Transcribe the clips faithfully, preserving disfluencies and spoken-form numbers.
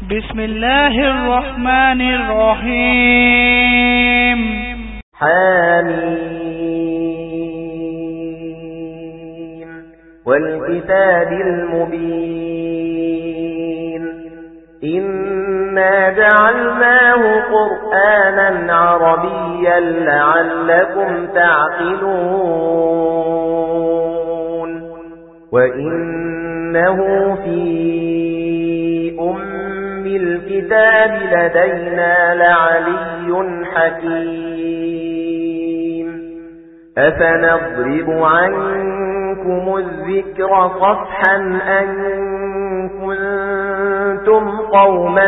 بسم الله الرحمن الرحيم. حميم والكتاب المبين إنا جعلناه قرآنا عربيا لعلكم تعقلون وإنه في أم الكتاب لدينا لعلي حكيم أفنضرب عنكم الذكر صفحا أن كنتم قوما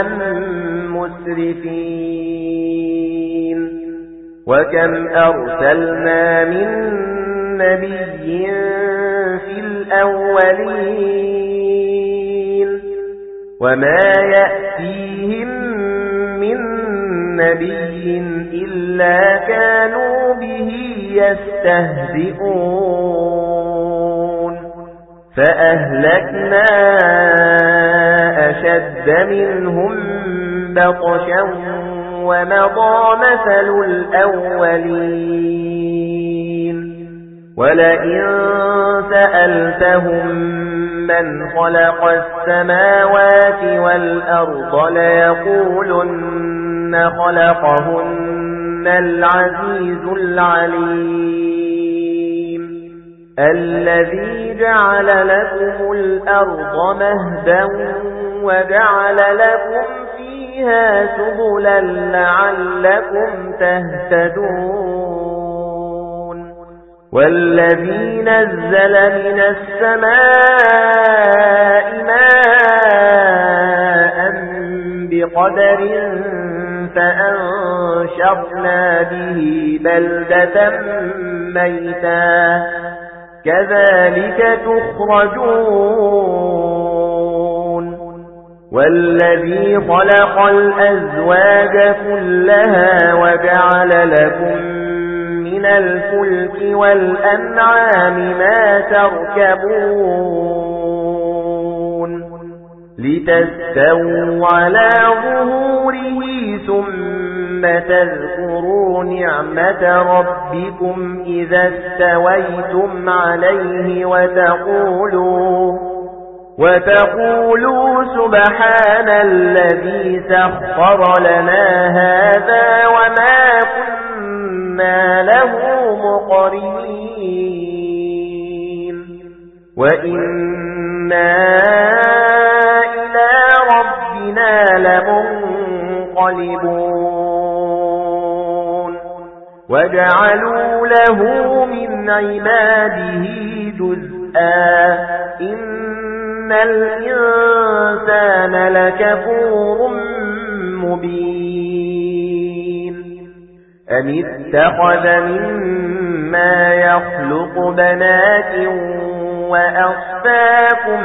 مسرفين وكم أرسلنا من نبي في الأولين وما يأتيهم من نبي إلا كانوا به يستهزئون فأهلكنا أشد منهم بطشا ومضى مثل الأولين ولئن سألتهم من خلق السماوات والأرض ليقولن خلقهن العزيز العليم الذي جعل لكم الأرض مهدا وجعل لكم فيها سبلا لعلكم تهتدون والذي نزل من السماء ماء بقدر فأنشرنا به بلدة ميتا كذلك تخرجون والذي خلق الأزواج كلها وجعل لكم من الفلك والأنعام ما تركبون لتستووا على ظهوره ثم تذكروا نعمة ربكم إذا استويتم عليه وتقولوا وتقولوا سبحان الذي سخر لنا هذا وما كنا له مقرنين وإنا إلى ربنا لمنقلبون وجعلوا له من عباده جزءا إن الإنسان لكفور مبين أم اتخذ مما يخلق بنات وأصفاكم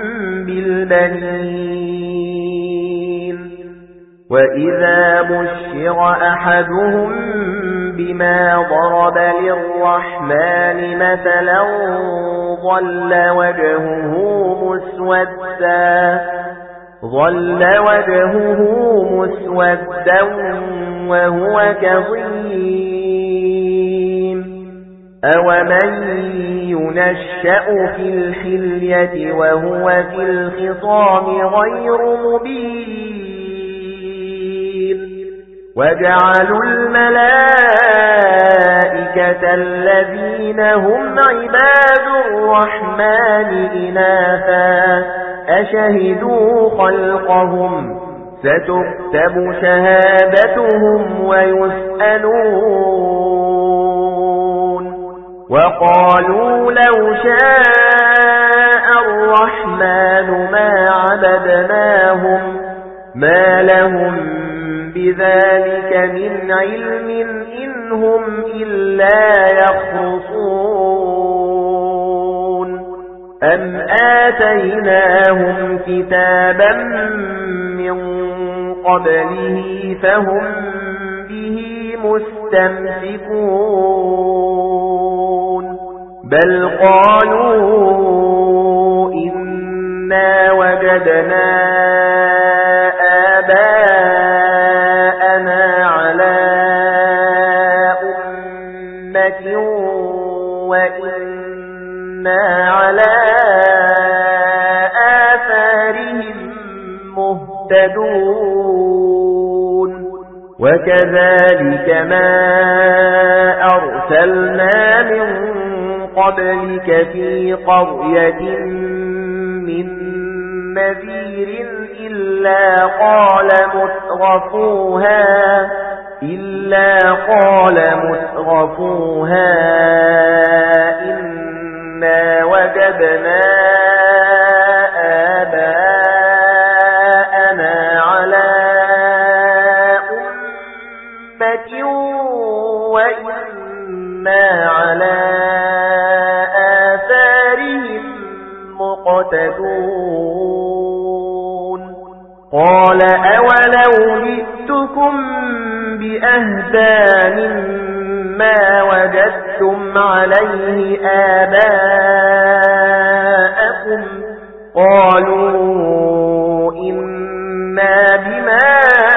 بالبنين وإذا بشر أحدهم بما ضرب للرحمن مثلا ظل وجهه مسودا ظل وجهه مسودا وهو كظيم أومن ينشأ في الحلية وهو في الخصام غير مبين وجعلوا الملائكة الذين هم عباد الرحمن إناثا أشهدوا خلقهم ستكتب شهادتهم ويسألون وقالوا لو شاء الرحمن ما عبدناهم ما لهم بذلك من علم إنهم إلا يخرصون أم آتيناهم كتابا من قبله فهم به مستمسكون بل قالوا إنا وجدنا مهتدون وكذلك ما أرسلنا من قبلك في قرية من نذير إلا قال مترفوها إلا قال مترفوها إنا وجدنا آباءنا على أمة وإنا على آثارهم مقتدون قال أولو جئتكم بأهدى مما وجدتم عليه آباءكم قالوا إنا بما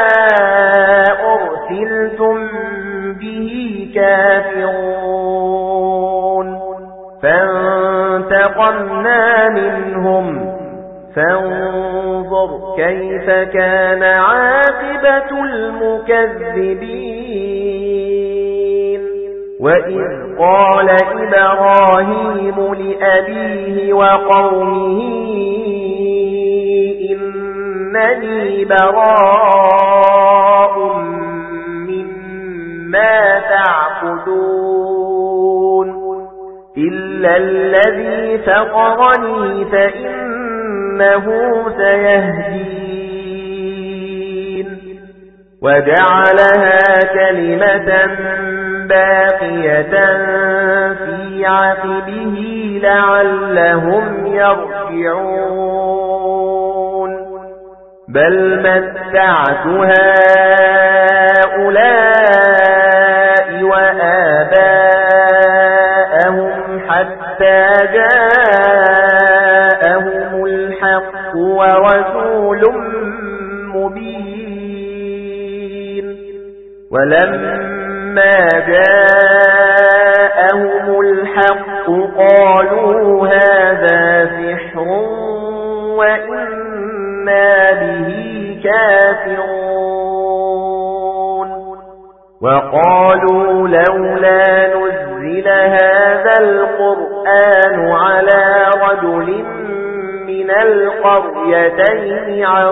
أرسلتم به كافرون فانتقمنا منهم فانظر كيف كان عاقبة المكذبين وإذ قال إبراهيم لأبيه وقومه إنني براء مما تعبدون إلا الذي فطرني فإنه سيهدين وجعلها كلمة باقية في عقبه لعلهم يرجعون بل متعت هؤلاء وآباءهم حتى جاءهم الحق ورسول مبين ولما جاءهم الحق قالوا هذا سحر وإنا به كافرون وقالوا لولا نزل هذا القرآن على رجل من القريتين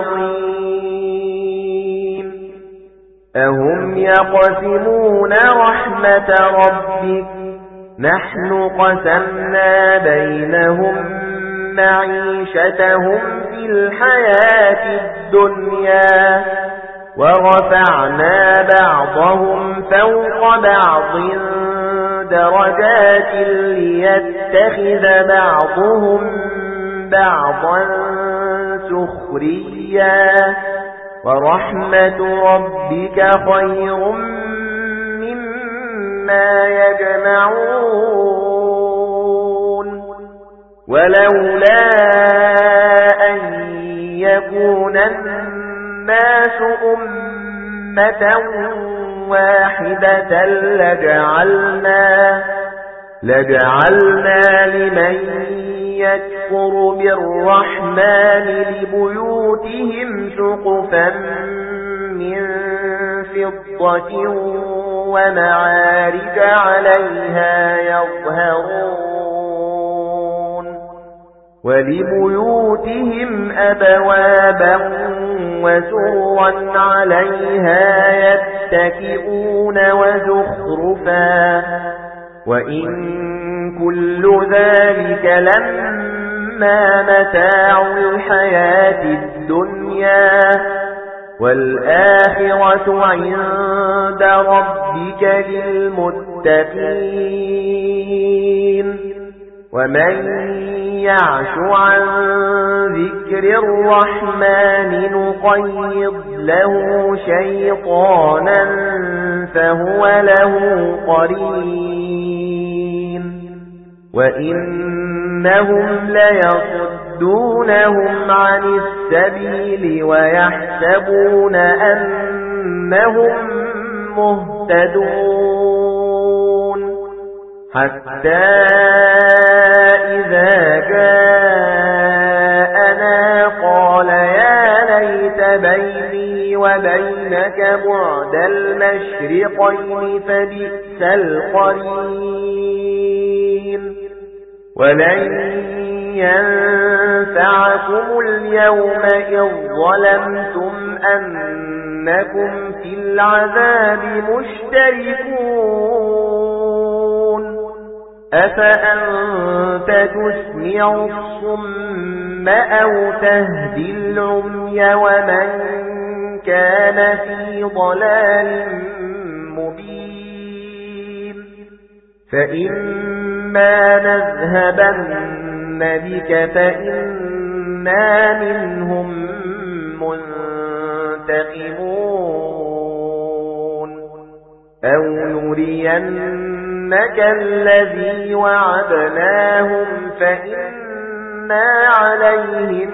عظيم أهم يقسمون رحمة ربك نحن قسمنا بينهم معيشتهم في الحياة الدنيا ورفعنا بعضهم فوق بعض درجات ليتخذ بعضهم بعضا سخريا ورحمة ربك خير مما يجمعون ولولا أن يكون الناس أمة واحدة لجعلنا لجعلنا لمن يكفر بالرحمن لبيوتهم سقفا من فضة ومعارج عليها يظهرون ولبيوتهم أبوابا وسرا عليها يتكئون وزخرفا وإن كل ذلك لما متاع الحياة الدنيا والآخرة عند ربك للمتقين ومن يعش عن ذكر الرحمن نقيض له شيطانا فهو له قرين وإنهم ليصدونهم عن السبيل ويحسبون أنهم مهتدون حتى إذا جاءنا قال يا ليت بيني وبينك بعد المشرقين فبئس القرين ولن ينفعكم اليوم إذ ظلمتم أنكم في العذاب مشتركون أفأنت تسمع الصم أو تهدي العمي ومن كان في ضلال مبين فإما نذهبن بك فإنا منهم منتقمون أو نرينك الذي وعدناهم فإنا عليهم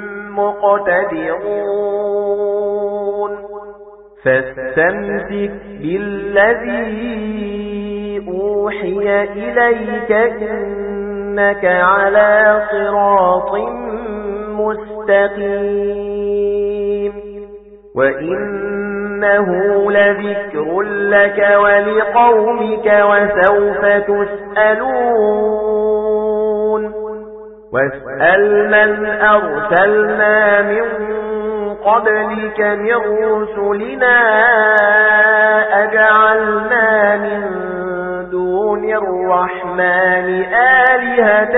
مقتدرون فاستمسك بالذي أوحي إليك إنك على صراط مستقيم وإنه لذكر لك ولقومك وسوف تسألون واسأل من أرسلنا من قبلك من رسلنا أجعلنا من دون الرحمن آلهة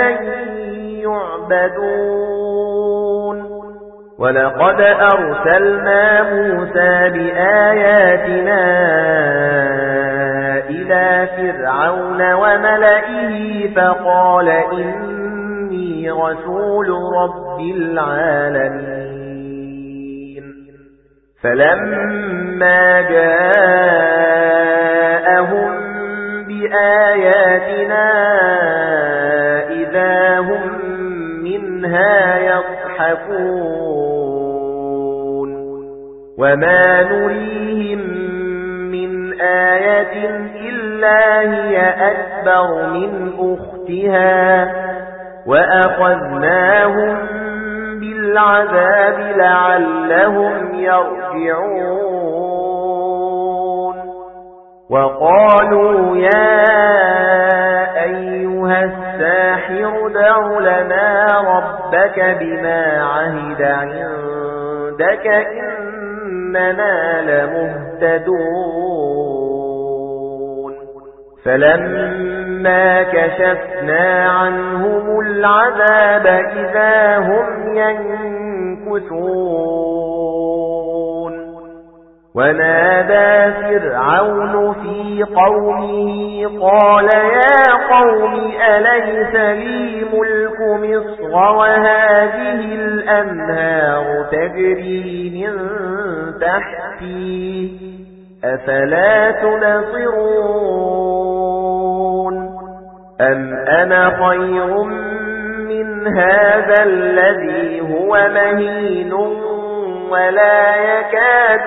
يعبدون ولقد أرسلنا موسى بآياتنا إلى فرعون وملئه فقال إني رسول رب العالمين فلما جاءهم بآياتنا إذا هم منها يضحكون وما نريهم من آية إلا هي أكبر من أختها وأخذناهم بالعذاب لعلهم يرجعون وقالوا يا أيها الساحر دع لنا ربك بما عهد عندك إننا لمهتدون فلما كشفنا عنهم العذاب إذا هم ينكثون ونادى فرعون في قومه قال يا قوم أليس لي ملك مصر وهذه الأنهار تجري من تحتي أفلا تنصرون أم أنا خير من هذا الذي هو مهين ولا يكاد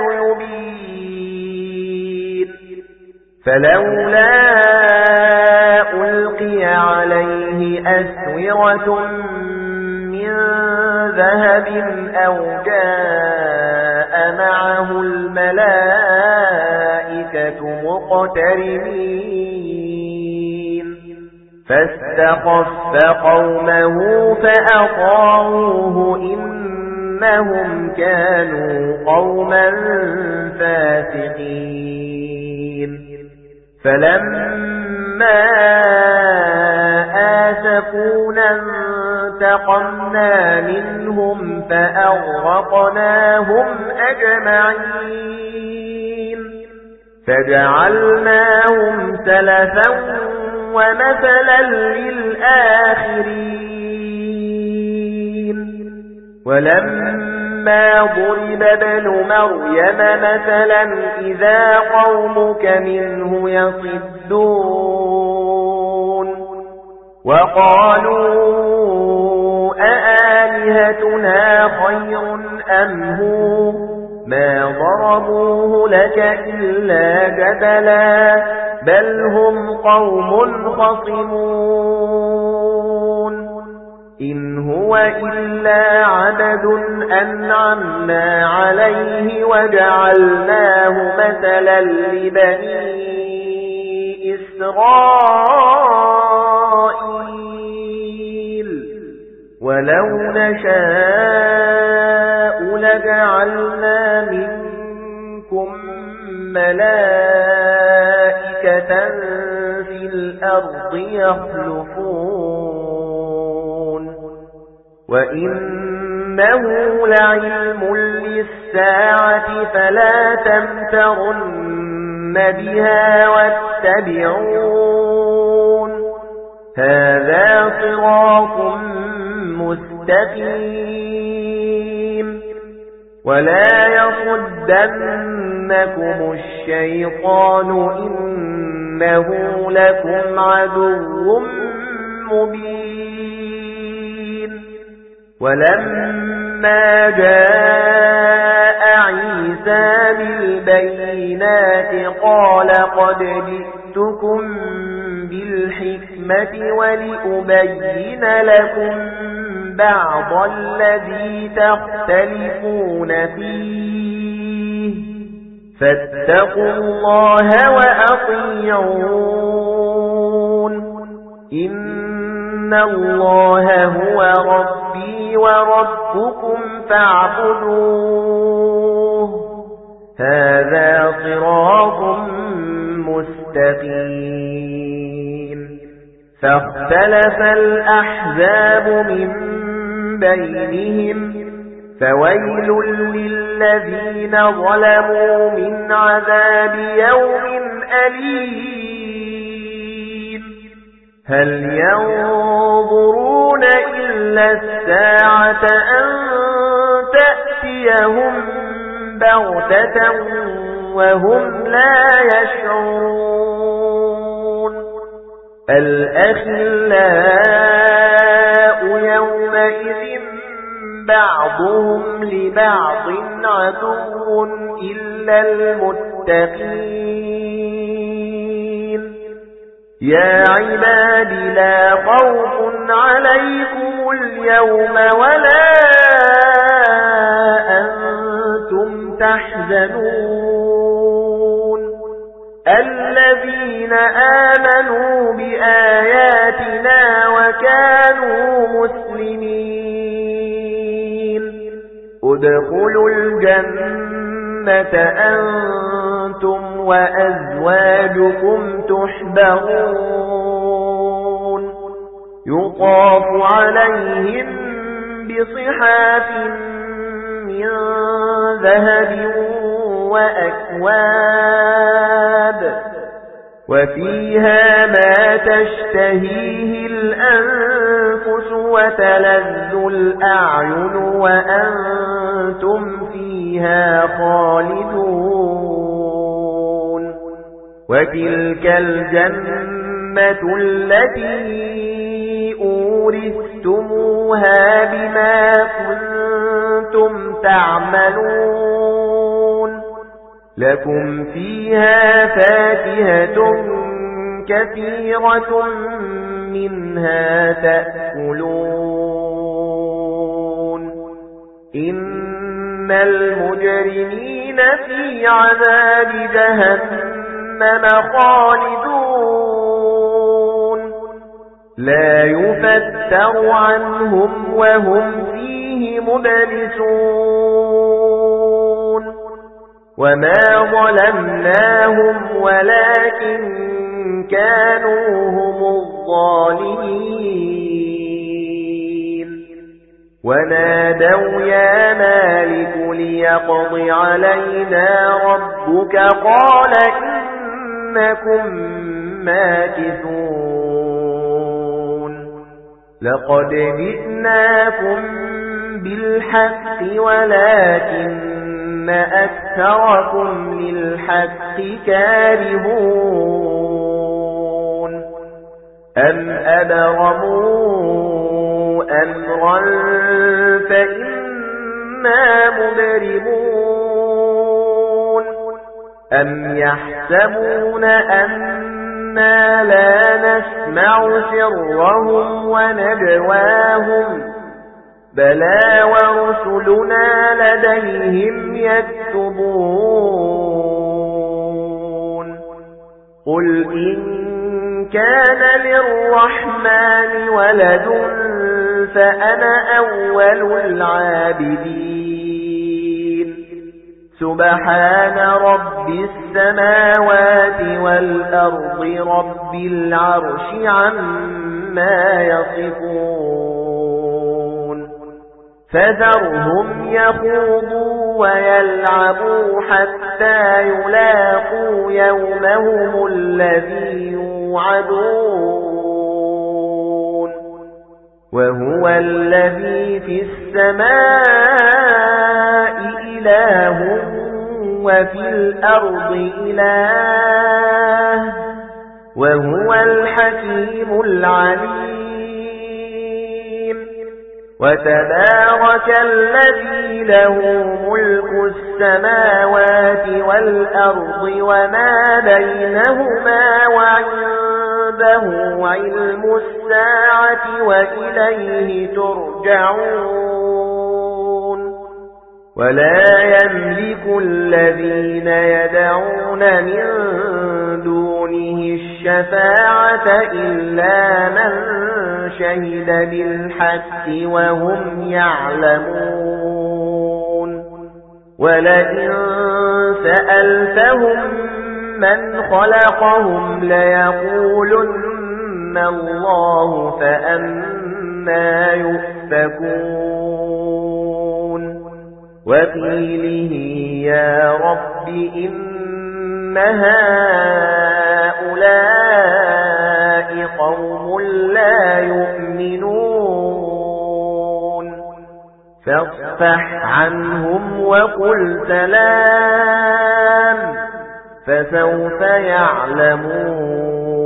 يبين فلولا ألقي عليه أسورة من ذهب أو جاء معه الملائكة مقترنين فاستخف قومه فأطاعوه إنهم كانوا قوما فاسقين فلما آسفونا انتقمنا منهم فأغرقناهم أجمعين فجعلناهم سلفا ومثلا للآخرين ولما ضرب ابن مريم مثلا إذا قومك منه يصدون وقالوا أآلهتنا خير أم هو ما ضربوه لك إلا جدلا بل هم قوم خصمون إن هو إلا عبد أنعمنا عليه وجعلناه مثلا لبني إسرائيل ولو نشاء لجعلنا منكم ملائكة في الأرض يخلفون وإنه لعلم للساعة فلا تمترن بها واتبعون هذا صراط مستقيم ولا يصدنكم الشيطان إنه لكم عدو مبين ولما جاء عيسى بالبينات قال قد جئتكم بالحكمة ولأبين لكم بعض الذي تختلفون فيه فاتقوا الله وأطيعون إن الله هو ربي وربكم فاعبدوه هذا صراط مستقيم فاختلف الأحزاب من بينهم فويل للذين ظلموا من عذاب يوم أليم هل ينظرون إلا الساعة أن تأتيهم بغتة وهم لا يشعرون الأخلاء يومئذ بعضهم لبعض عدو إلا المتقين يا عباد لا خوف عليكم اليوم ولا أنتم تحزنون الذين آمنوا بآياتنا وكانوا مسلمين ادخلوا الجنة أنتم وأزواجكم تحبرون يطاف عليهم بصحاف من ذهب وأكواب وفيها ما تشتهيه الأنفس وتلذ الأعين وأنتم فيها خالدون وتلك الجنة التي أورثتموها بما كنتم تعملون لكم فيها فاكهة كثيرة منها تأكلون إن المجرمين في عذاب جهنم خالدون لا يفتر عنهم وهم فيه مبلسون وما ظلمناهم ولكن كانوا هم الظالمين ونادوا يا مالك ليقض علينا ربك قال إنكم ماكثون لقد جئناكم بالحق ولكن أكثركم للحق كارهون أم أبرموا أمرا فإنا مبرمون أم يحسبون أن إنا لا نسمع سرهم ونجواهم بلى ورسلنا لديهم يكتبون قل إن كان للرحمن ولد فأنا أول العابدين سبحان رب السماوات والأرض رب العرش عما يصفون فذرهم يخوضوا ويلعبوا حتى يلاقوا يومهم الذي يوعدون وهو الذي في السماء إله وفي الأرض إله وهو الحكيم العليم وتبارك الذي له ملك السماوات والأرض وما بينهما وعنده علم الساعة وإليه ترجعون ولا يملك الذين يدعون من دونه الشفاعة إلا من شهد بالحق وهم يعلمون ولئن سألتهم من خلقهم ليقولن الله فأنى يؤفكون وقيله يا رب إن هؤلاء قوم لا يؤمنون فاصفح عنهم وقل سلام فسوف يعلمون